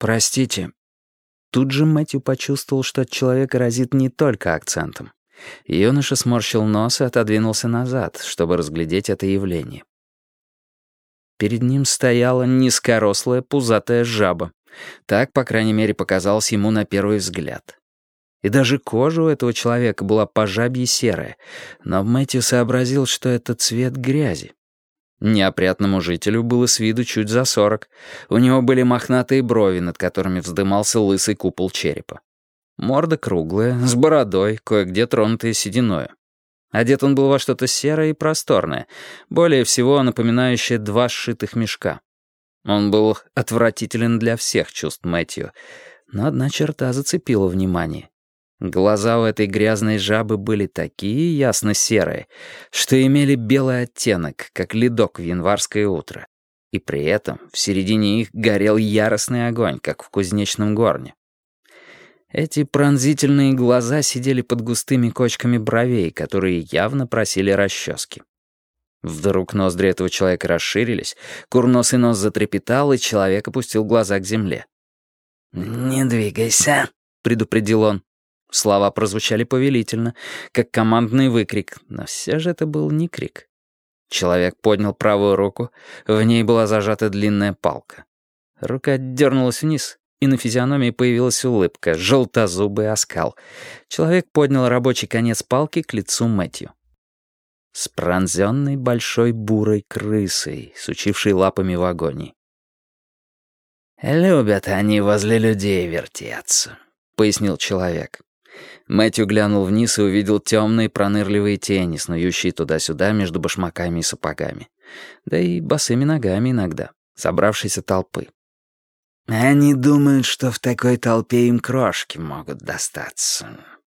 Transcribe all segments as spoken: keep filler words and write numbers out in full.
«Простите». Тут же Мэтью почувствовал, что от человека разит не только акцентом. Юноша сморщил нос и отодвинулся назад, чтобы разглядеть это явление. Перед ним стояла низкорослая пузатая жаба. Так, по крайней мере, показалось ему на первый взгляд. И даже кожа у этого человека была по жабье серая, но Мэтью сообразил, что это цвет грязи. Неопрятному жителю было с виду чуть за сорок. У него были мохнатые брови, над которыми вздымался лысый купол черепа. Морда круглая, с бородой, кое-где тронутая сединою. Одет он был во что-то серое и просторное, более всего напоминающее два сшитых мешка. Он был отвратителен для всех чувств Мэтью, но одна черта зацепила внимание. Глаза у этой грязной жабы были такие ясно-серые, что имели белый оттенок, как ледок в январское утро. И при этом в середине их горел яростный огонь, как в кузнечном горне. Эти пронзительные глаза сидели под густыми кочками бровей, которые явно просили расчески. Вдруг ноздри этого человека расширились, курносый нос затрепетал, и человек опустил глаза к земле. «Не двигайся», — предупредил он. Слова прозвучали повелительно, как командный выкрик, но все же это был не крик. Человек поднял правую руку, в ней была зажата длинная палка. Рука дернулась вниз, и на физиономии появилась улыбка, желтозубый оскал. Человек поднял рабочий конец палки к лицу Мэтью. С пронзенной большой бурой крысой, сучившей лапами в агонии. «Любят они возле людей вертеться», — пояснил человек. Мэтью глянул вниз и увидел темные пронырливые тени, снующие туда-сюда между башмаками и сапогами. Да и босыми ногами иногда, собравшейся толпы. «Они думают, что в такой толпе им крошки могут достаться».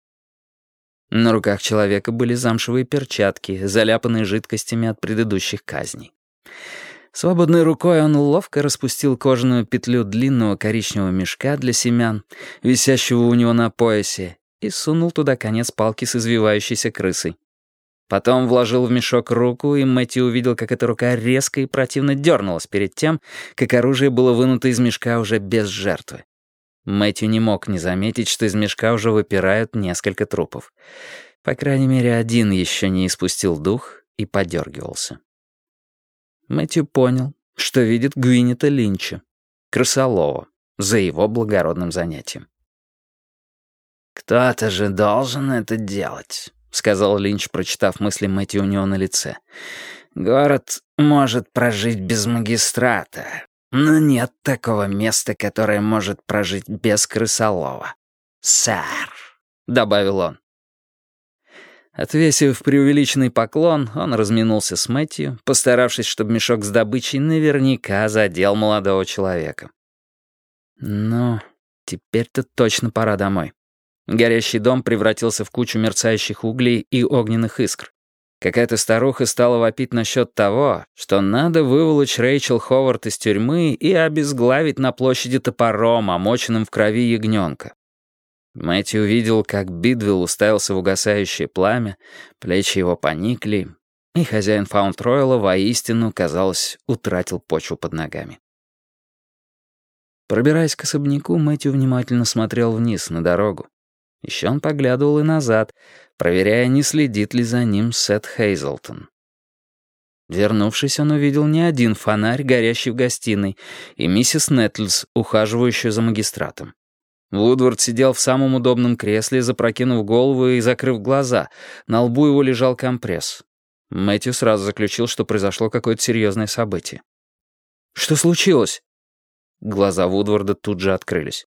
На руках человека были замшевые перчатки, заляпанные жидкостями от предыдущих казней. Свободной рукой он ловко распустил кожаную петлю длинного коричневого мешка для семян, висящего у него на поясе, и сунул туда конец палки с извивающейся крысой. Потом вложил в мешок руку, и Мэтью увидел, как эта рука резко и противно дернулась перед тем, как оружие было вынуто из мешка уже без жертвы. Мэтью не мог не заметить, что из мешка уже выпирают несколько трупов. По крайней мере, один еще не испустил дух и подергивался. Мэтью понял, что видит Гвинета Линча, крысолова, за его благородным занятием. «Кто-то же должен это делать», — сказал Линч, прочитав мысли Мэтью у него на лице. «Город может прожить без магистрата, но нет такого места, которое может прожить без крысолова. Сэр», — добавил он. Отвесив преувеличенный поклон, он разминулся с Мэтью, постаравшись, чтобы мешок с добычей наверняка задел молодого человека. «Ну, теперь-то точно пора домой». Горящий дом превратился в кучу мерцающих углей и огненных искр. Какая-то старуха стала вопить насчет того, что надо выволочь Рэйчел Ховард из тюрьмы и обезглавить на площади топором, омоченным в крови ягненка. Мэтью увидел, как Бидвелл уставился в угасающее пламя, плечи его поникли, и хозяин Фаунд-Ройла воистину, казалось, утратил почву под ногами. Пробираясь к особняку, Мэтью внимательно смотрел вниз на дорогу. Еще он поглядывал и назад, проверяя, не следит ли за ним Сет Хейзлтон. Вернувшись, он увидел не один фонарь, горящий в гостиной, и миссис Нетлс, ухаживающую за магистратом. Вудвард сидел в самом удобном кресле, запрокинув голову и закрыв глаза. На лбу его лежал компресс. Мэтью сразу заключил, что произошло какое-то серьезное событие. «Что случилось?» Глаза Вудварда тут же открылись.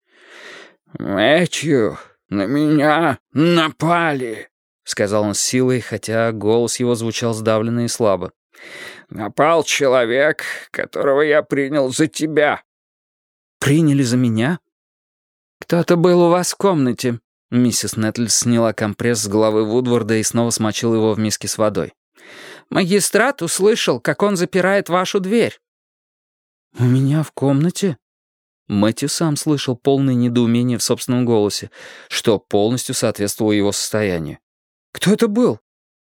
«Мэтью, на меня напали», — сказал он с силой, хотя голос его звучал сдавленно и слабо. «Напал человек, которого я принял за тебя». «Приняли за меня?» «Кто-то был у вас в комнате». Миссис Нетлс сняла компресс с головы Вудварда и снова смочила его в миске с водой. «Магистрат услышал, как он запирает вашу дверь». «У меня в комнате?» Мэтью сам слышал полное недоумение в собственном голосе, что полностью соответствовало его состоянию. «Кто это был?»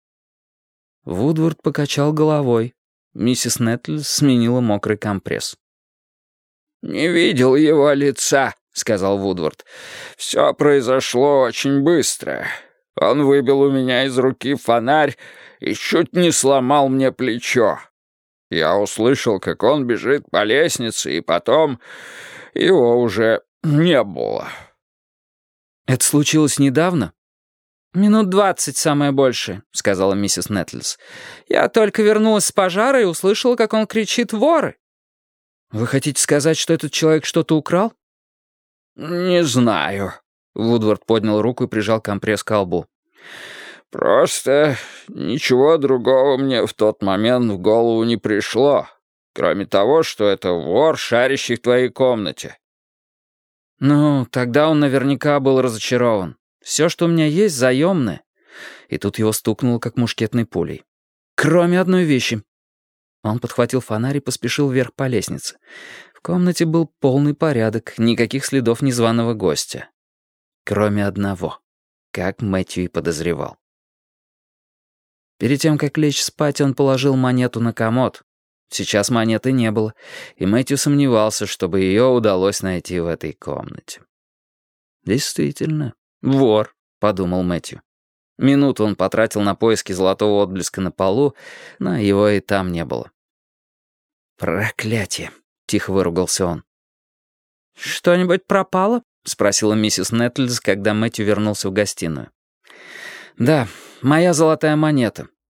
Вудвард покачал головой. Миссис Нетлс сменила мокрый компресс. «Не видел его лица», — сказал Вудвард. «Все произошло очень быстро. Он выбил у меня из руки фонарь и чуть не сломал мне плечо. Я услышал, как он бежит по лестнице, и потом его уже не было». «Это случилось недавно?» «Минут двадцать, самое большее», — сказала миссис Нетлс. «Я только вернулась с пожара и услышала, как он кричит «воры». «Вы хотите сказать, что этот человек что-то украл?» «Не знаю». Вудвард поднял руку и прижал компресс к лбу. «Просто ничего другого мне в тот момент в голову не пришло, кроме того, что это вор, шарящий в твоей комнате». «Ну, тогда он наверняка был разочарован. Все, что у меня есть, заемное». И тут его стукнуло, как мушкетной пулей. «Кроме одной вещи». Он подхватил фонарь и поспешил вверх по лестнице. В комнате был полный порядок, никаких следов незваного гостя. Кроме одного, как Мэтью и подозревал. Перед тем, как лечь спать, он положил монету на комод. Сейчас монеты не было, и Мэтью сомневался, чтобы ее удалось найти в этой комнате. «Действительно, вор», — подумал Мэтью. Минуту он потратил на поиски золотого отблеска на полу, но его и там не было. «Проклятие!» — тихо выругался он. «Что-нибудь пропало?» — спросила миссис Нетлс, когда Мэтью вернулся в гостиную. «Да, моя золотая монета.